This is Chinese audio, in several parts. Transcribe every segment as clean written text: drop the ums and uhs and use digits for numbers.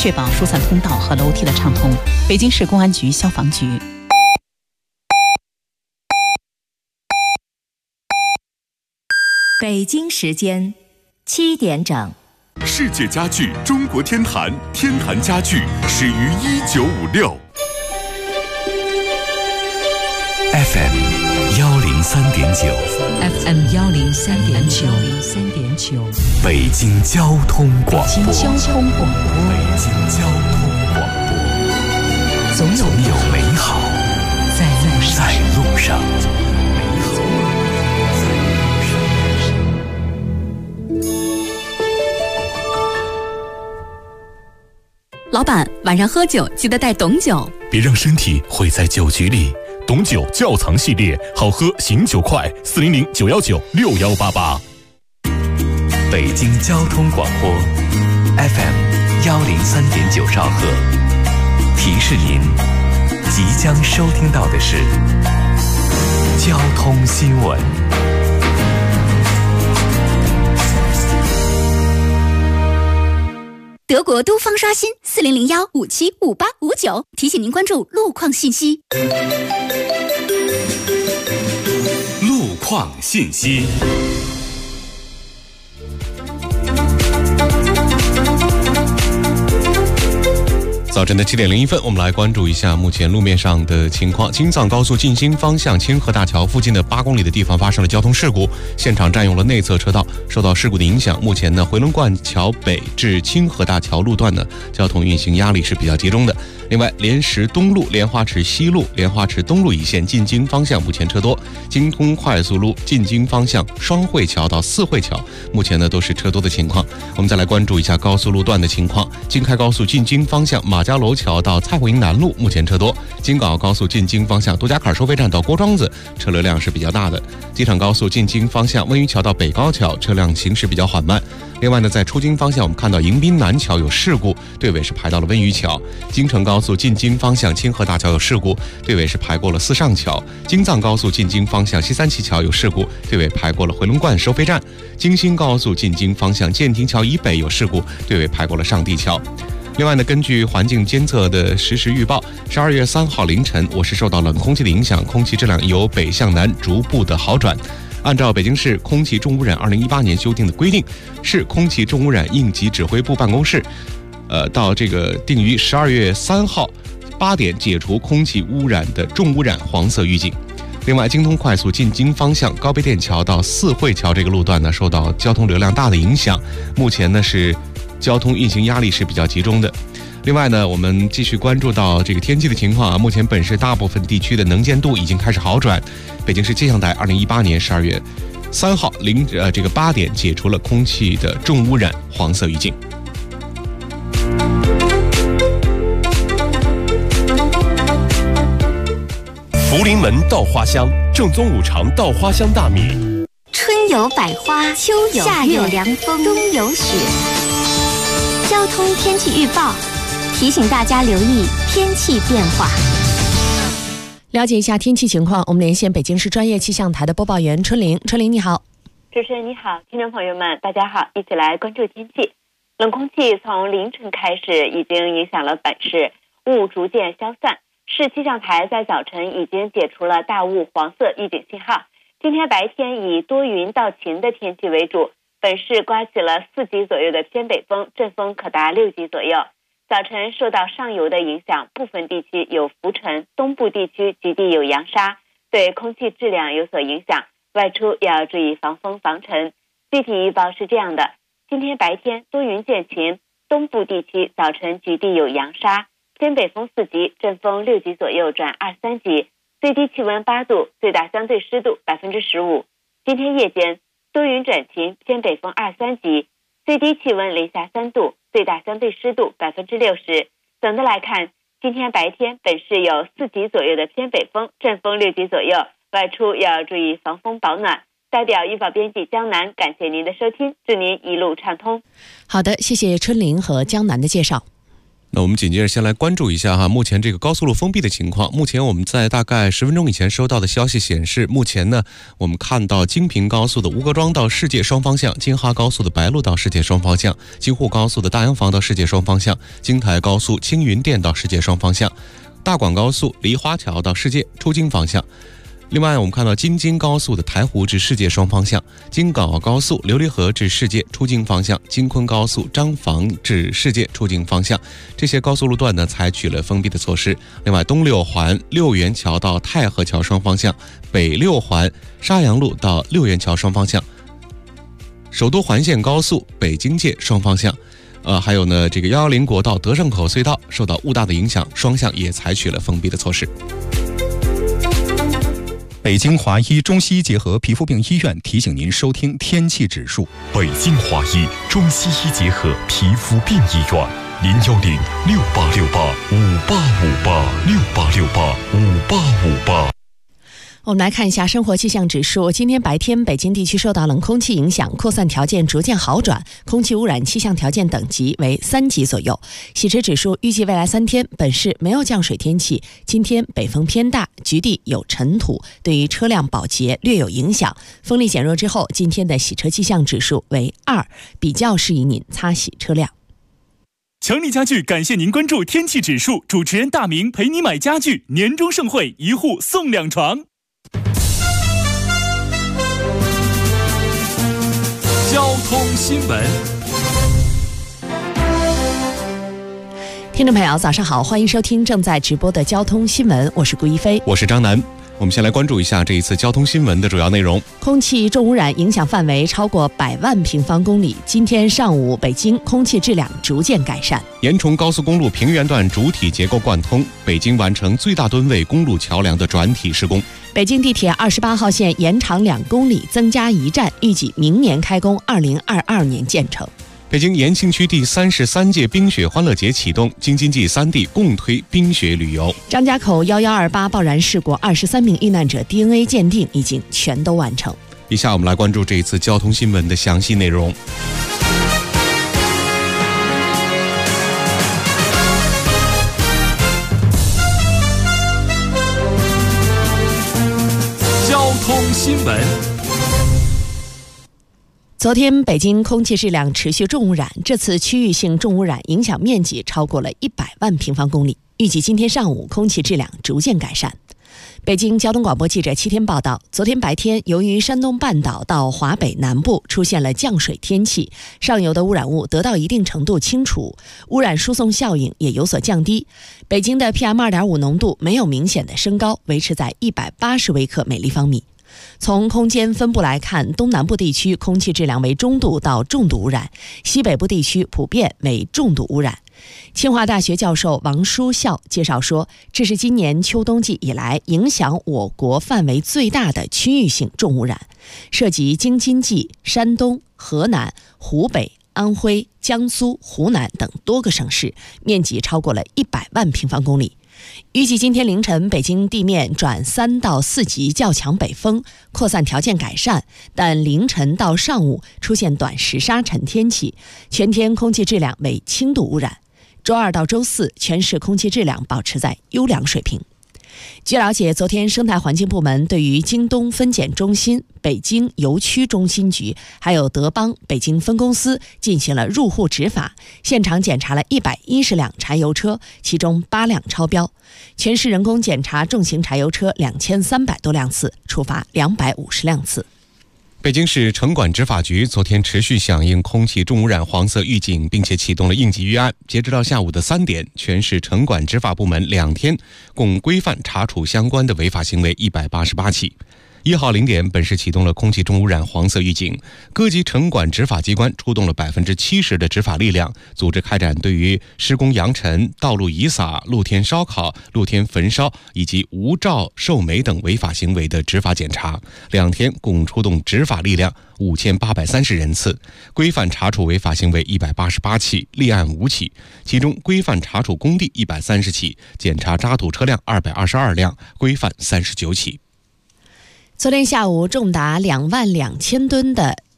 确保疏散通道和楼梯的畅通。北京市公安局消防局。 北京时间7点整。 世界家具中国天坛，天坛家具始于1956。FM 103.9，FM 103.9， 北京交通广播， 北京交通广播，总有美好在路上。 老板，晚上喝酒记得带董酒， 别让身体毁在酒局里。董酒窖藏系列，好喝醒酒快，400-919-6188。北京交通广播 FM 103.9兆赫，提示您即将收听到的是交通新闻。 德国都方刷新400-575859，提醒您关注路况信息。 路况信息。早晨的7点01分，我们来关注一下目前路面上的情况。京藏高速进京方向清河大桥附近的8公里的地方发生了交通事故，现场占用了内侧车道。受到事故的影响，目前呢回龙观桥北至清河大桥路段呢交通运行压力是比较集中的。另外，莲石东路、莲花池西路、莲花池东路一线进京方向目前车多，京通快速路进京方向双汇桥到四汇桥目前呢都是车多的情况。我们再来关注一下高速路段的情况。京开高速进京方向马家楼桥到蔡胡营南路目前车多，京港澳高速进京方向杜家坎收费站到郭庄子车流量是比较大的。机场高速进京方向温榆桥到北高桥车辆行驶比较缓慢。另外呢，在出京方向我们看到迎宾南桥有事故，队尾是排到了温榆桥。京承高速进京方向清河大桥有事故，队尾是排过了四上桥。京藏高速进京方向西三旗桥有事故，队尾排过了回龙观收费站。京新高速进京方向建亭桥以北有事故，队尾排过了上地桥。另外呢，根据环境监测的实时预报，12月3号凌晨，我市受到冷空气的影响，空气质量由北向南逐步的好转。按照北京市空气重污染2018年修订的规定，市空气重污染应急指挥部办公室，到这个定于12月3号8点解除空气污染的重污染黄色预警。另外，京通快速进京方向高碑店桥到四汇桥这个路段呢，受到交通流量大的影响，目前呢是交通运行压力是比较集中的。另外呢，我们继续关注到这个天气的情况啊。目前本市大部分地区的能见度已经开始好转。北京市气象台2018年12月3号8点解除了空气的重污染黄色预警。福临门稻花香，正宗五常稻花香大米。 春有百花，秋有夏有凉风，冬有雪。交通天气预报提醒大家留意天气变化。 了解一下天气情况，我们连线北京市专业气象台的播报员春玲。春玲你好。 主持人你好，听众朋友们大家好，一起来关注天气。冷空气从凌晨开始已经影响了本市，雾逐渐消散。市气象台在早晨已经解除了大雾黄色预警信号。今天白天以多云到晴的天气为主，本市刮起了4级左右的偏北风，阵风可达6级左右。早晨受到上游的影响，部分地区有浮尘，东部地区局地有扬沙，对空气质量有所影响，外出要注意防风防尘。具体预报是这样的：今天白天多云见晴，东部地区早晨局地有扬沙，偏北风4级，阵风6级左右转2、3级，最低气温8度，最大相对湿度15%。今天夜间多云转晴，偏北风2、3级，最低气温零下3度，最大相对湿度60%。总的来看，今天白天本市有4级左右的偏北风，阵风6级左右，外出要注意防风保暖。代表预报编辑江南，感谢您的收听，祝您一路畅通。 好的，谢谢春玲和江南的介绍。 那我们紧接着先来关注一下目前这个高速路封闭的情况。目前我们在大概10分钟以前收到的消息显示，目前呢，我们看到京平高速的吴各庄到世界双方向，京哈高速的白鹿到世界双方向，京沪高速的大洋房到世界双方向，京台高速青云店到世界双方向，大广高速梨花桥到世界出京方向。另外我们看到京津高速的台湖至世界双方向，京港澳高速琉璃河至世界出京方向，京昆高速张坊至世界出京方向，这些高速路段呢采取了封闭的措施。另外东六环六元桥到太和桥双方向，北六环沙洋路到六元桥双方向，首都环线高速北京界双方向。还有呢，这个110国道德胜口隧道受到雾大的影响，双向也采取了封闭的措施。 北京华医中西医结合皮肤病医院提醒您收听天气指数。 北京华医中西医结合皮肤病医院，0106868585868685858。 我们来看一下生活气象指数。今天白天北京地区受到冷空气影响，扩散条件逐渐好转，空气污染气象条件等级为3级左右。喜驰指数预计未来3天本市没有降水天气，今天北风偏大，局地有尘土，对于车辆保洁略有影响。风力减弱之后，今天的洗车气象指数为2，比较适宜您擦洗车辆。 强力家具感谢您关注天气指数，主持人大明陪你买家具，年终盛会1户送2床。交通新闻， 听众朋友早上好，欢迎收听正在直播的交通新闻，我是顾一飞， 我是张楠。我们先来关注一下这一次交通新闻的主要内容。 空气重污染影响范围超过100万平方公里。今天上午，北京空气质量逐渐改善。 延崇高速公路平原段主体结构贯通，北京完成最大吨位公路桥梁的转体施工。 北京地铁28号线延长2公里，增加1站，预计明年开工，2022年建成。 北京延庆区第33届冰雪欢乐节启动，京津冀3地共推冰雪旅游。 张家口1128爆燃事故23名遇难者 DNA 鉴定已经全都完成。 以下我们来关注这一次交通新闻的详细内容。 交通新闻。 昨天北京空气质量持续重污染，这次区域性重污染影响面积超过了100万平方公里，预计今天上午空气质量逐渐改善。北京交通广播记者7天报道，昨天白天由于山东半岛到华北南部出现了降水天气，上游的污染物得到一定程度清除，污染输送效应也有所降低。北京的 PM2.5 浓度没有明显的升高，维持在180微克每立方米。从空间分布来看，东南部地区空气质量为中度到重度污染，西北部地区普遍为重度污染。清华大学教授王书孝介绍说，这是今年秋冬季以来影响我国范围最大的区域性重污染，涉及京津冀、山东、河南、湖北、安徽、江苏、湖南等多个省市，面积超过了100万平方公里。预计今天凌晨，北京地面转3到4级较强北风，扩散条件改善，但凌晨到上午出现短时沙尘天气，全天空气质量为轻度污染。周2到周4，全市空气质量保持在优良水平。据了解，昨天生态环境部门对于京东分检中心、北京邮区中心局还有德邦北京分公司进行了入户执法，现场检查了110辆柴油车，其中8辆超标。全市人工检查重型柴油车2300多辆次，处罚250辆次。 北京市城管执法局昨天持续响应空气重污染黄色预警，并且启动了应急预案。截止到下午的3点，全市城管执法部门2天共规范查处相关的违法行为188起。1号0点，本市启动了空气重污染黄色预警，各级城管执法机关出动了70%的执法力量，组织开展对于施工扬尘、道路遗撒、露天烧烤、露天焚烧以及无照售煤等违法行为的执法检查。2天共出动执法力量5830人次，规范查处违法行为188起，立案5起，其中规范查处工地130起，检查渣土车辆222辆，规范39起。 昨天下午，重达22000吨的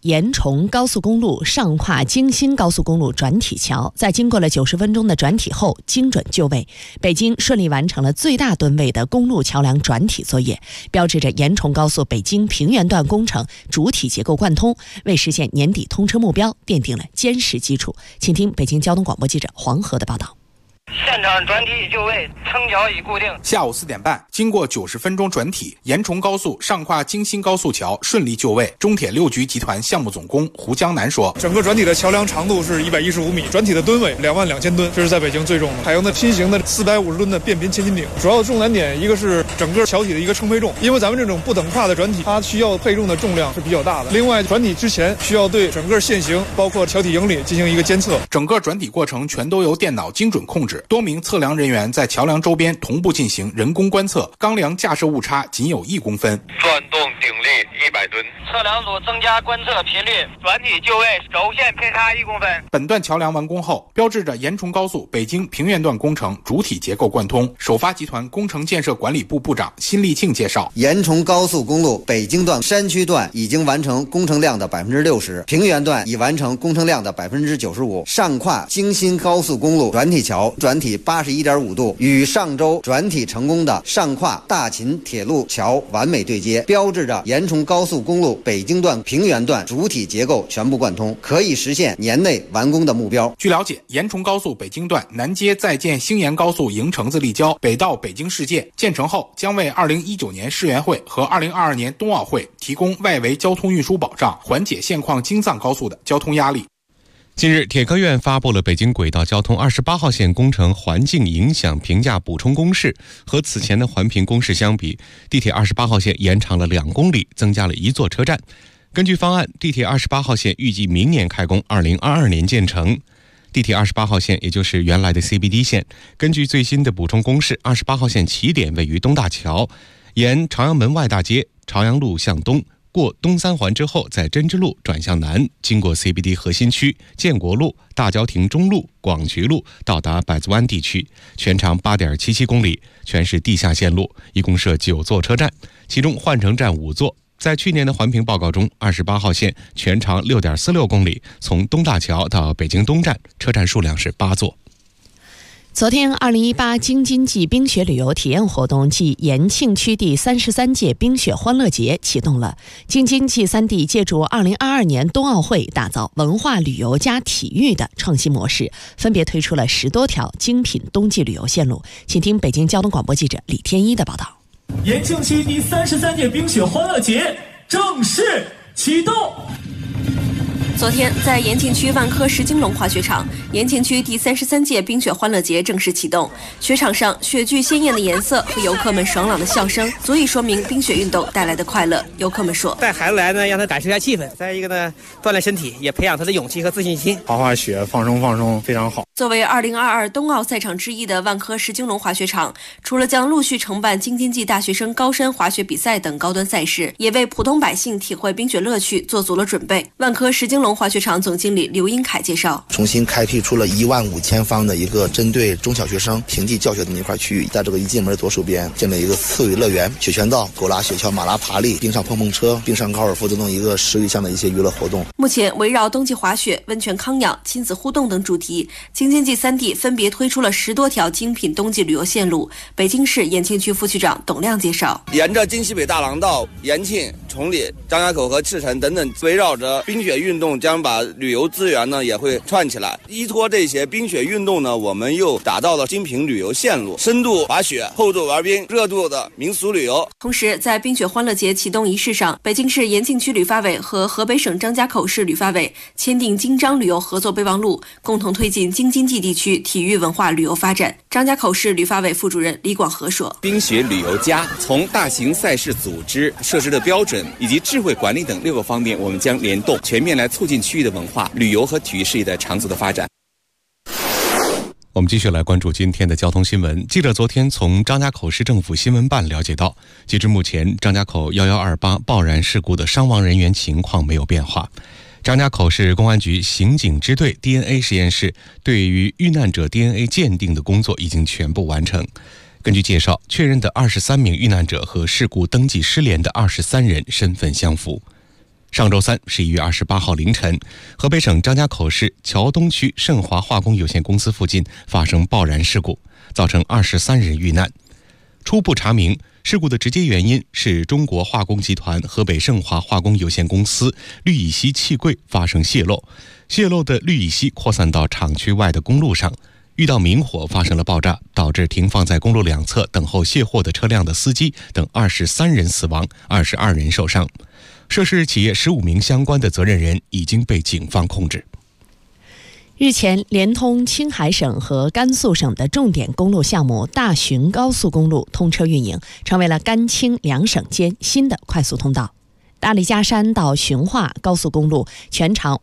延崇高速公路上跨京新高速公路转体桥，在经过了90分钟的转体后精准就位，北京顺利完成了最大吨位的公路桥梁转体作业，标志着延崇高速北京平原段工程主体结构贯通，为实现年底通车目标奠定了坚实基础。请听北京交通广播记者黄河的报道。 现场转体已就位，撑桥已固定。 下午4点半，经过90分钟转体，延崇高速上跨京新高速桥顺利就位。中铁六局集团项目总工胡江南说：“ 整个转体的桥梁长度是115米，转体的吨位22000吨，这是在北京最重的。还有呢，新型的450吨的变频千斤顶。主要的重难点一个是整个桥体的一个撑配重，因为咱们这种不等跨的转体，它需要配重的重量是比较大的。另外，转体之前需要对整个线型，包括桥体英里进行一个监测。 整个转体过程全都由电脑精准控制，多名测量人员在桥梁周边同步进行人工观测，钢梁架设误差仅有1公分， 转动顶力100吨。测量组增加观测频率，转体就位，轴线偏差1公分。 本段桥梁完工后，标志着延崇高速北京平原段工程主体结构贯通。首发集团工程建设管理部部长辛立庆介绍， 延崇高速公路北京段山区段已经完成工程量的60%，平原段已完成工程量的95%。上跨京新高速公路转体桥转体81.5度，与上周转体成功的上跨大秦铁路桥完美对接，标志着延崇高速公路北京段平原段主体结构全部贯通，可以实现年内完工的目标。 据了解，延崇高速北京段南接在建兴延高速营城子立交，北到北京世界，建成后将为2019年世园会和2022年冬奥会提供外围交通运输保障，缓解现况京藏高速的交通压力。 近日，铁科院发布了北京轨道交通28号线工程环境影响评价补充公示。和此前的环评公示相比，地铁28号线延长了2公里，增加了1座车站。根据方案，地铁28号线预计明年开工，2022年建成。地铁28号线也就是原来的 CBD 线，根据最新的补充公示，28号线起点位于东大桥，沿朝阳门外大街、朝阳路向东，过东三环之后，在针织路转向南，经过 CBD 核心区、建国路、大郊亭中路、广渠路，到达百子湾地区，全长8.77公里，全是地下线路，一共设9座车站，其中换乘站5座。在去年的环评报告中，28号线全长6.46公里，从东大桥到北京东站，车站数量是8座。 昨天，2018京津冀冰雪旅游体验活动暨延庆区第33届冰雪欢乐节启动了。京津冀3地借助2022年冬奥会，打造文化旅游加体育的创新模式，分别推出了10多条精品冬季旅游线路。请听北京交通广播记者李天一的报道。 延庆区第33届冰雪欢乐节正式启动。 昨天，在延庆区万科石金龙滑雪场，延庆区第33届冰雪欢乐节正式启动。雪场上雪具鲜艳的颜色和游客们爽朗的笑声，足以说明冰雪运动带来的快乐。游客们说：“ 带孩子来呢，让他感受一下气氛；再一个呢，锻炼身体，也培养他的勇气和自信心。 滑滑雪，放松，非常好。” 作为2022冬奥赛场之一的万科石金龙滑雪场，除了将陆续承办京津冀大学生高山滑雪比赛等高端赛事，也为普通百姓体会冰雪乐趣做足了准备。万科石金龙滑雪场总经理刘英凯介绍， 重新开辟出了15000方的一个针对中小学生平地教学的那块区域，在这个一进门的左手边建了一个刺猬乐园、雪圈道、狗拉雪橇、马拉爬犁、冰上碰碰车、冰上高尔夫等等一个10余项的一些娱乐活动。 目前围绕冬季滑雪、温泉康养、亲子互动等主题，京津冀3地分别推出了10多条精品冬季旅游线路。北京市延庆区副区长董亮介绍， 沿着京西北大廊道、延庆、崇礼、张家口和赤城等等，围绕着冰雪运动，将把旅游资源呢也会串起来。依托这些冰雪运动呢，我们又打造了精品旅游线路，深度滑雪、厚度玩冰、热度的民俗旅游。 同时，在冰雪欢乐节启动仪式上，北京市延庆区旅发委和河北省张家口市旅发委签订京张旅游合作备忘录，共同推进京津冀地区体育文化旅游发展。张家口市旅发委副主任李广和说， 冰雪旅游家从大型赛事组织、设施的标准以及智慧管理等6个方面，我们将联动全面来促进区域的文化旅游和体育事业的长足的发展。 我们继续来关注今天的交通新闻。记者昨天从张家口市政府新闻办了解到，截至目前，张家口1128爆燃事故的伤亡人员情况没有变化。张家口市公安局刑警支队 DNA 实验室对于遇难者 DNA 鉴定的工作已经全部完成。根据介绍，确认的23名遇难者和事故登记失联的23人身份相符。 上周三11月28号凌晨，河北省张家口市桥东区盛华化工有限公司附近发生爆燃事故，造成23人遇难。初步查明，事故的直接原因是中国化工集团河北盛华化工有限公司氯乙烯气柜发生泄漏，泄漏的氯乙烯扩散到厂区外的公路上，遇到明火发生了爆炸，导致停放在公路两侧等候卸货的车辆的司机等23人死亡，22人受伤。涉事企业15名相关的责任人已经被警方控制。 日前，连通青海省和甘肃省的重点公路项目大浔高速公路通车运营，成为了甘青两省间新的快速通道。大理家山到循化高速公路全长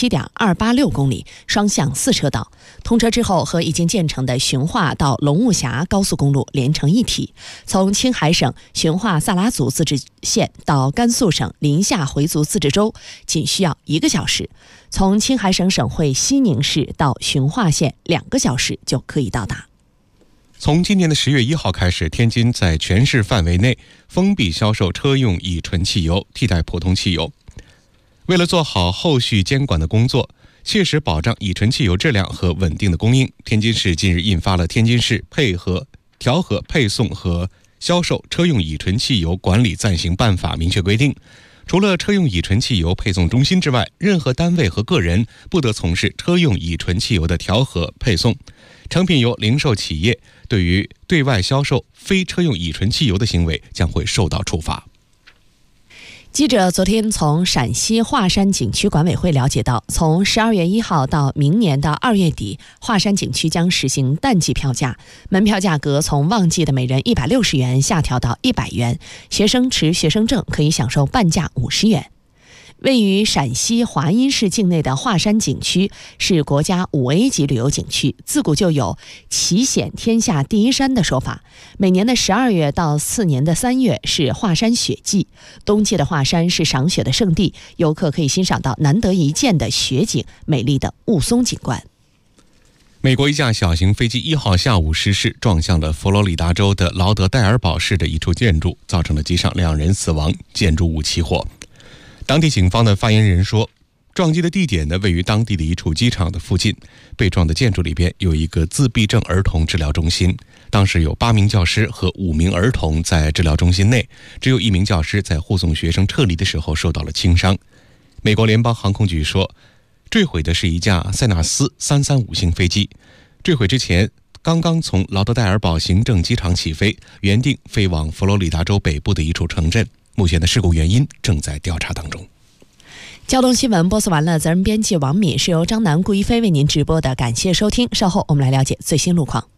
57.286公里，双向4车道。通车之后，和已经建成的循化到龙雾峡高速公路连成一体。从青海省循化萨拉族自治县到甘肃省临夏回族自治州，仅需要1个小时。从青海省省会西宁市到循化县2个小时就可以到达。 从今年的10月1号开始，天津在全市范围内封闭销售车用乙醇汽油，替代普通汽油。为了做好后续监管的工作，切实保障乙醇汽油质量和稳定的供应，天津市近日印发了《天津市调和配送和销售车用乙醇汽油管理暂行办法》，明确规定，除了车用乙醇汽油配送中心之外，任何单位和个人不得从事车用乙醇汽油的调和配送。成品油零售企业对于对外销售非车用乙醇汽油的行为将会受到处罚。 记者昨天从陕西华山景区管委会了解到，从12月1号到明年的2月底，华山景区将实行淡季票价，门票价格从旺季的每人160元下调到100元，学生持学生证可以享受半价50元。位于陕西华阴市境内的华山景区是国家5A 级旅游景区，自古就有奇险天下第一山的说法。每年的12月到次年的3月是华山雪季，冬季的华山是赏雪的圣地，游客可以欣赏到难得一见的雪景、美丽的雾凇景观。 美国一架小型飞机1号下午失事，撞向了佛罗里达州的劳德代尔堡市的一处建筑，造成了机上2人死亡，建筑物起火。当地警方的发言人说，撞击的地点呢位于当地的一处机场的附近，被撞的建筑里边有一个自闭症儿童治疗中心，当时有8名教师和5名儿童在治疗中心内，只有1名教师在护送学生撤离的时候受到了轻伤。美国联邦航空局说，坠毁的是一架塞纳斯335型飞机，坠毁之前刚刚从劳德代尔堡行政机场起飞，原定飞往佛罗里达州北部的一处城镇。目前的事故原因正在调查当中。 交通新闻播送完了，责任编辑王敏，是由张楠、顾一飞为您直播的，感谢收听。稍后我们来了解最新路况。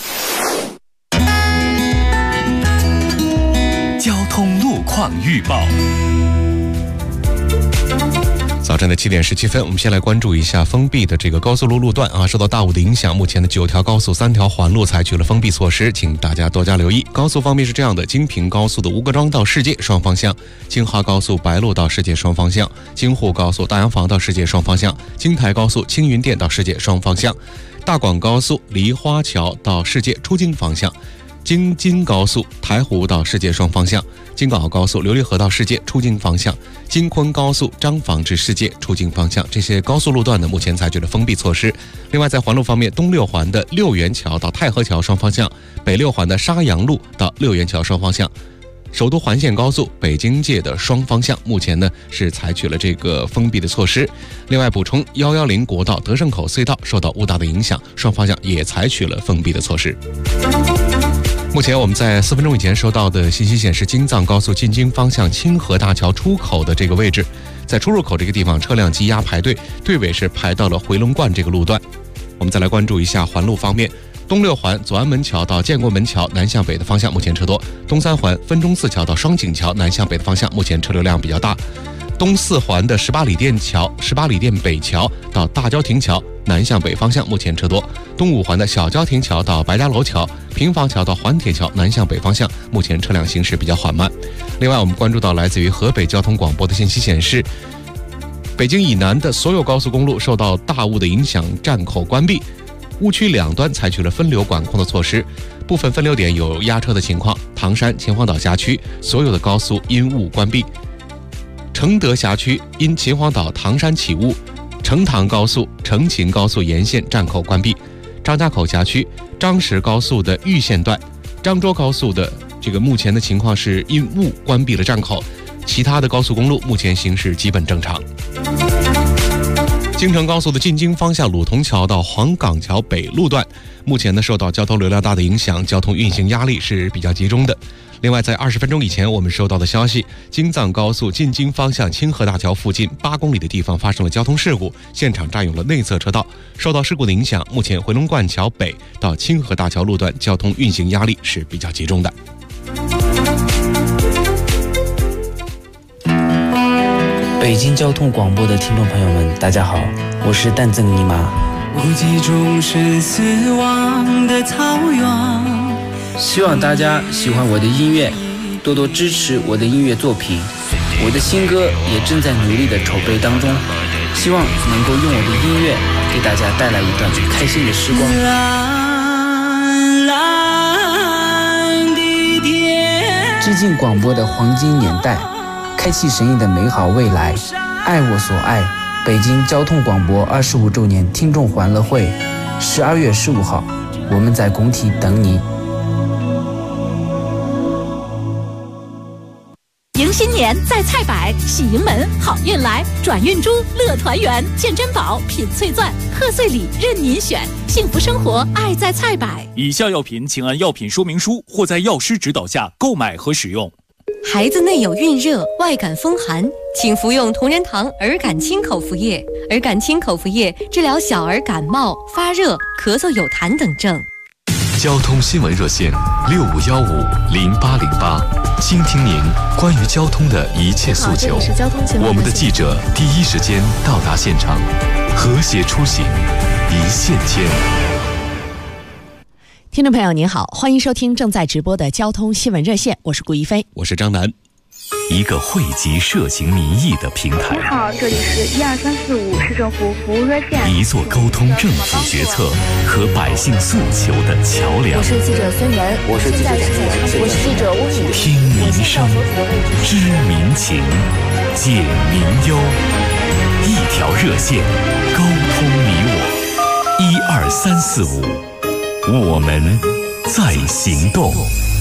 交通路况预报。 早晨的7点17分，我们先来关注一下封闭的这个高速路路段啊。受到大雾的影响，目前的9条高速3条环路采取了封闭措施，请大家多加留意。高速方面是这样的：京平高速的吴各庄到世界双方向，京哈高速白鹿到世界双方向，京沪高速大洋坊到世界双方向，京台高速青云店到世界双方向，大广高速梨花桥到世界出京方向，京津高速台湖到世界双方向，京港澳高速琉璃河到世界出京方向，京昆高速张坊至世界出京方向。这些高速路段呢，目前采取了封闭措施。另外在环路方面，东六环的六元桥到太和桥双方向，北六环的沙洋路到六元桥双方向，首都环线高速北京界的双方向目前呢是采取了这个封闭的措施。另外补充，110国道德胜口隧道受到雾大的影响，双方向也采取了封闭的措施。目前我们在4分钟以前收到的信息显示，京藏高速进京方向清河大桥出口的这个位置，在出入口这个地方车辆积压排队，队尾是排到了回龙观这个路段。我们再来关注一下环路方面，东六环左安门桥到建国门桥南向北的方向目前车多，东三环分钟寺桥到双井桥南向北的方向目前车流量比较大，东四环的18里店北桥到大郊亭桥南向北方向目前车多，东五环的小郊亭桥到白家楼桥、平房桥到环铁桥南向北方向目前车辆行驶比较缓慢。另外我们关注到来自于河北交通广播的信息显示，北京以南的所有高速公路受到大雾的影响，站口关闭，误区两端采取了分流管控的措施，部分分流点有压车的情况，唐山秦皇岛辖区所有的高速因雾关闭， 承德辖区因秦皇岛唐山起雾，成唐高速、成秦高速沿线站口关闭；张家口辖区张石高速的玉线段、漳州高速的目前的情况是因雾关闭了站口，其他的高速公路目前行驶基本正常。京承高速的进京方向鲁潼桥到黄岗桥北路段，目前呢受到交通流量大的影响，交通运行压力是比较集中的。另外，在20分钟以前，我们收到的消息，京藏高速进京方向清河大桥附近8公里的地方发生了交通事故，现场占用了内侧车道。受到事故的影响，目前回龙观桥北到清河大桥路段交通运行压力是比较集中的。 北京交通广播的听众朋友们，大家好，我是蛋赠尼玛。 无际中是死亡的草原。 希望大家喜欢我的音乐，多多支持我的音乐作品。我的新歌也正在努力的筹备当中，希望能够用我的音乐给大家带来一段开心的时光。蓝蓝的天，致敬广播的黄金年代，开启神异的美好未来。爱我所爱，北京交通广播25周年听众欢乐会，12月15号，我们在工体等你。 迎新年在菜百，喜迎门好运来，转运珠乐团圆，见珍宝品翠钻，贺岁礼任您选，幸福生活爱在菜百。 以下药品请按药品说明书或在药师指导下购买和使用。 孩子内有孕热、外感风寒，请服用同仁堂儿感清口服液。儿感清口服液治疗小儿感冒、发热、咳嗽有痰等症。 交通新闻热线65150808，倾听您关于交通的一切诉求。我们的记者第一时间到达现场，和谐出行，一线牵。 听众朋友您好，欢迎收听正在直播的交通新闻热线，我是顾一飞， 我是张楠。 一个汇集涉情民意的平台。 你好，这里是12345市政府服务热线。 一座沟通政府决策和百姓诉求的桥梁。 我是记者孙岩， 我是记者我是记者温雨。 听民声，知民情，解民忧，一条热线，沟通你我。12345，我们在行动。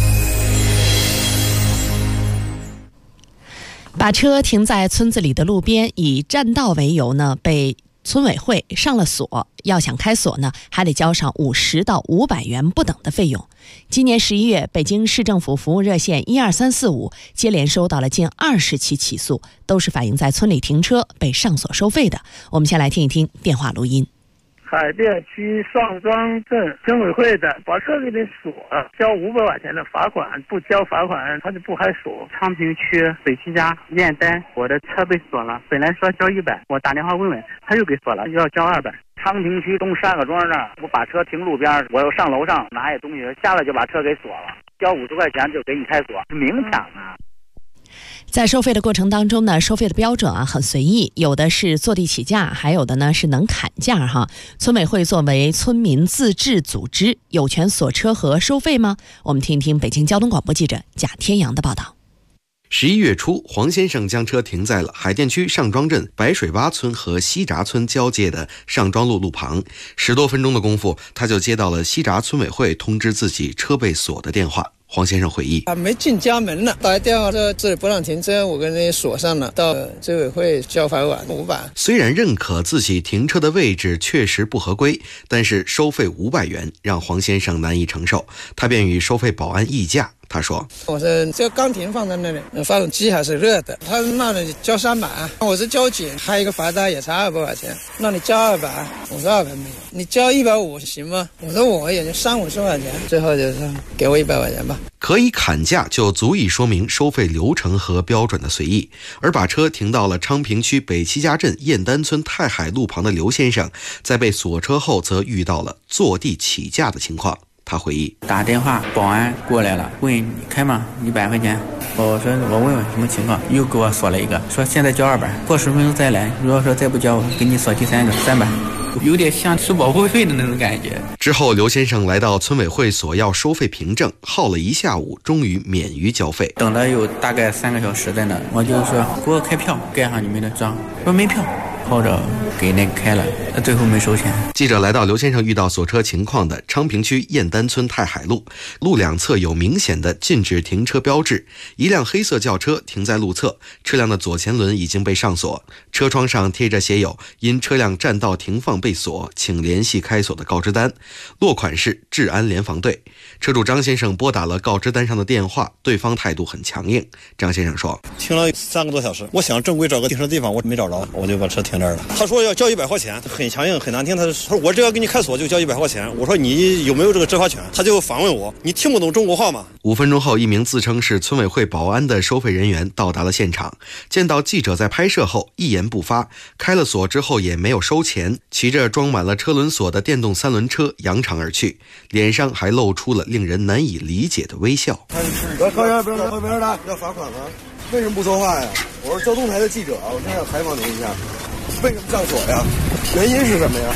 把车停在村子里的路边，以占道为由呢，被村委会上了锁。要想开锁呢，还得交上50到500元不等的费用。今年11月，北京市政府服务热线12345接连收到了近20起起诉，都是反映在村里停车被上锁收费的。我们先来听一听电话录音。 海淀区上庄镇村委会的把车给你锁，交500块钱的罚款，不交罚款他就不开锁。 昌平区北七家燕丹，我的车被锁了，本来说交100，我打电话问问，他又给锁了，要交200。 昌平区东3个庄那儿，我把车停路边，我又上楼上拿些东西，下来就把车给锁了，交50块钱就给你开锁，明抢啊！ 在收费的过程当中呢，收费的标准很随意，有的是坐地起价，还有的呢是能砍价哈。村委会作为村民自治组织，有权锁车和收费吗？我们听一听北京交通广播记者贾天阳的报道。 11月初，黄先生将车停在了海淀区上庄镇白水洼村和西闸村交界的上庄路路旁。10多分钟的功夫，他就接到了西闸村委会通知自己车被锁的电话。黄先生回忆， 没进家门呢，打电话说这里不让停车，我跟人锁上了，到村委会交罚款500。 虽然认可自己停车的位置确实不合规，但是收费500元让黄先生难以承受，他便与收费保安议价。他说， 我说这刚停放在那里，发动机还是热的，他那里交300，我是交警，还有一个罚单也差200块钱，那你交200，我说200没有，你交150行吗？我说我也就30-50块钱，最后就是给我100块钱吧。 可以砍价就足以说明收费流程和标准的随意。而把车停到了昌平区北七家镇燕丹村太海路旁的刘先生，在被锁车后则遇到了坐地起价的情况。他回忆， 打电话保安过来了，问你开吗？100块钱。我说我问问什么情况，又给我锁了一个，说现在交200，过10分钟再来，如果说再不交，给你锁第3个300。 有点像吃保护费的那种感觉。 之后，刘先生来到村委会索要收费凭证，耗了1下午，终于免于交费。 等了有大概3个小时在那，我就说给我开票，盖上你们的章，说没票。或者给那个开了，最后没收钱。 记者来到刘先生遇到锁车情况的昌平区燕丹村太海路，路两侧有明显的禁止停车标志，一辆黑色轿车停在路侧，车辆的左前轮已经被上锁，车窗上贴着写有因车辆占道停放被锁，请联系开锁的告知单，落款是治安联防队。车主张先生拨打了告知单上的电话，对方态度很强硬。张先生说， 停了3个多小时，我想正规找个停车地方，我没找着，我就把车停这儿了。他说要交100块钱，很强硬很难听，他说我只要给你开锁就交100块钱。我说你有没有这个执法权？他就反问我，你听不懂中国话吗 ？5分钟后，一名自称是村委会保安的收费人员到达了现场，见到记者在拍摄后一言不发，开了锁之后也没有收钱，骑着装满了车轮锁的电动3轮车扬长而去，脸上还露出了令人难以理解的微笑。 靠边不要靠边的，要罚款吗？为什么不说话呀？我是交通台的记者，我现在要采访您一下，为什么上锁呀？原因是什么呀？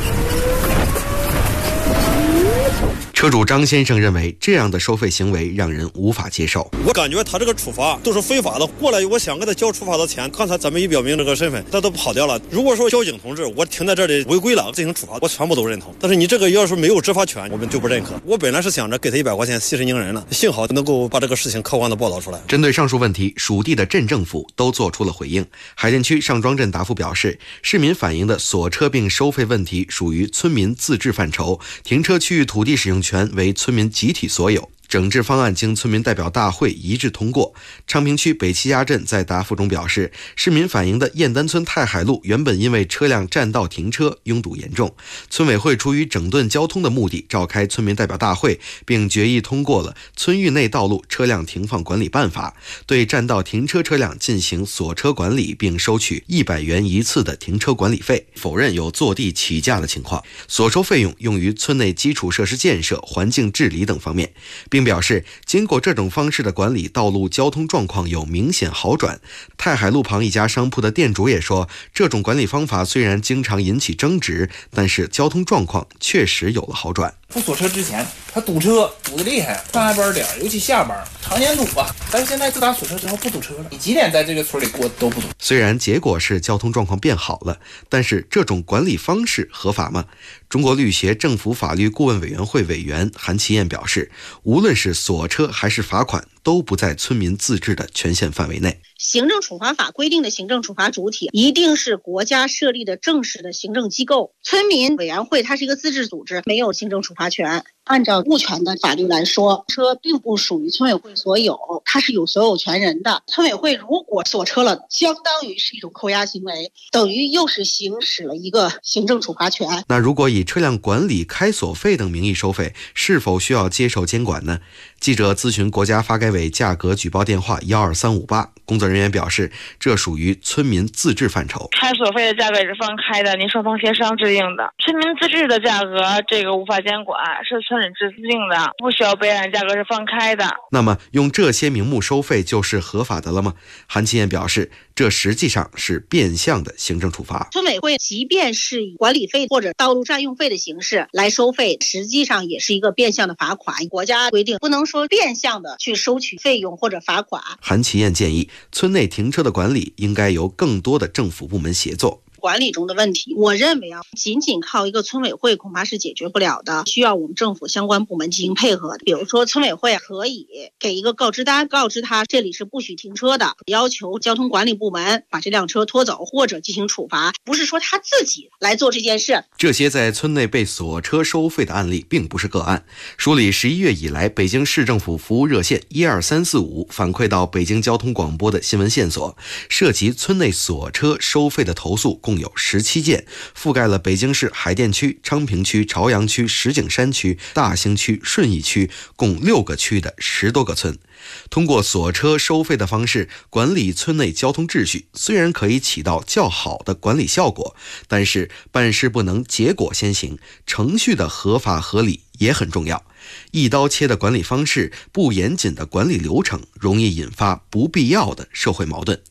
车主张先生认为这样的收费行为让人无法接受。 我感觉他这个处罚都是非法的，过来我想给他交处罚的钱，刚才咱们一表明这个身份，他都跑掉了。如果说交警同志我停在这里违规了进行处罚，我全部都认同，但是你这个要是没有执法权，我们就不认可。我本来是想着给他100块钱息事宁人了，幸好能够把这个事情客观的报道出来。 针对上述问题，属地的镇政府都做出了回应。海淀区上庄镇答复表示，市民反映的锁车并收费问题属于村民自治范畴，停车区域土地使用权为村民集体所有，整治方案经村民代表大会一致通过。昌平区北七家镇在答复中表示，市民反映的燕丹村太海路原本因为车辆占道停车拥堵严重，村委会出于整顿交通的目的召开村民代表大会，并决议通过了村域内道路车辆停放管理办法，对占道停车车辆进行锁车管理，并收取100元一次的停车管理费，否认有坐地起价的情况。所收费用用于村内基础设施建设、环境治理等方面，并表示经过这种方式的管理，道路交通状况有明显好转。太海路旁一家商铺的店主也说，这种管理方法虽然经常引起争执，但是交通状况确实有了好转。 不锁车之前，他堵车堵得厉害，上下班点尤其下班常年堵啊。但是现在自打锁车之后不堵车了，你几点在这个村里过都不堵。 虽然结果是交通状况变好了，但是这种管理方式合法吗？中国律协政府法律顾问委员会委员韩其燕表示，无论是锁车还是罚款，都不在村民自治的权限范围内。 行政处罚法规定的行政处罚主体一定是国家设立的正式的行政机构，村民委员会它是一个自治组织，没有行政处罚权。按照物权的法律来说，车并不属于村委会所有，它是有所有权人的。村委会如果锁车了，相当于是一种扣押行为，等于又是行使了一个行政处罚权。 那如果以车辆管理、开锁费等名义收费，是否需要接受监管呢？记者咨询国家发改委价格举报电话12358，工作人员表示，这属于村民自治范畴。 开锁费的价格也是放开的，您双方协商制定的。村民自治的价格，这个无法监管，是村里制定的，不需要备案，价格是放开的。 那么用这些名目收费就是合法的了吗？韩其燕表示，这实际上是变相的行政处罚。 村委会即便是以管理费或者道路占用费的形式来收费，实际上也是一个变相的罚款。国家规定不能说变相的去收取费用或者罚款。 韩其燕建议，村内停车的管理应该由更多的政府部门协作。 管理中的问题，我认为仅仅靠一个村委会恐怕是解决不了的，需要我们政府相关部门进行配合。比如说村委会可以给一个告知单，告知他这里是不许停车的，要求交通管理部门把这辆车拖走或者进行处罚，不是说他自己来做这件事。 这些在村内被锁车收费的案例并不是个案。梳理11月以来北京市政府服务热线12345反馈到北京交通广播的新闻线索，涉及村内锁车收费的投诉共有17件，覆盖了北京市海淀区、昌平区、朝阳区、石景山区、大兴区、顺义区共6个区的10多个村。通过锁车收费的方式管理村内交通秩序，虽然可以起到较好的管理效果，但是办事不能结果先行，程序的合法合理也很重要。一刀切的管理方式，不严谨的管理流程，容易引发不必要的社会矛盾。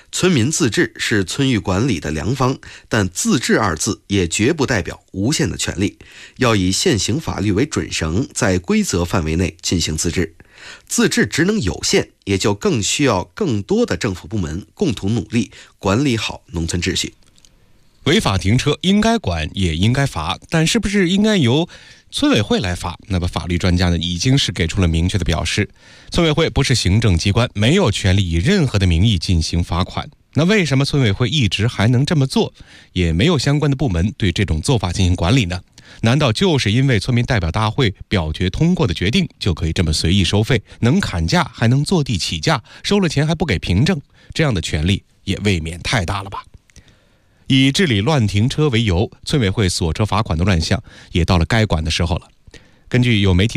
村民自治是村域管理的良方，但自治二字也绝不代表无限的权利，要以现行法律为准绳，在规则范围内进行自治。自治职能有限，也就更需要更多的政府部门共同努力，管理好农村秩序。 违法停车应该管也应该罚，但是不是应该由村委会来罚？那么法律专家呢已经是给出了明确的表示，村委会不是行政机关，没有权利以任何的名义进行罚款。那为什么村委会一直还能这么做，也没有相关的部门对这种做法进行管理呢？难道就是因为村民代表大会表决通过的决定就可以这么随意收费，能砍价还能坐地起价，收了钱还不给凭证？这样的权利也未免太大了吧？以治理乱停车为由，村委会锁车罚款的乱象也到了该管的时候了。根据有媒体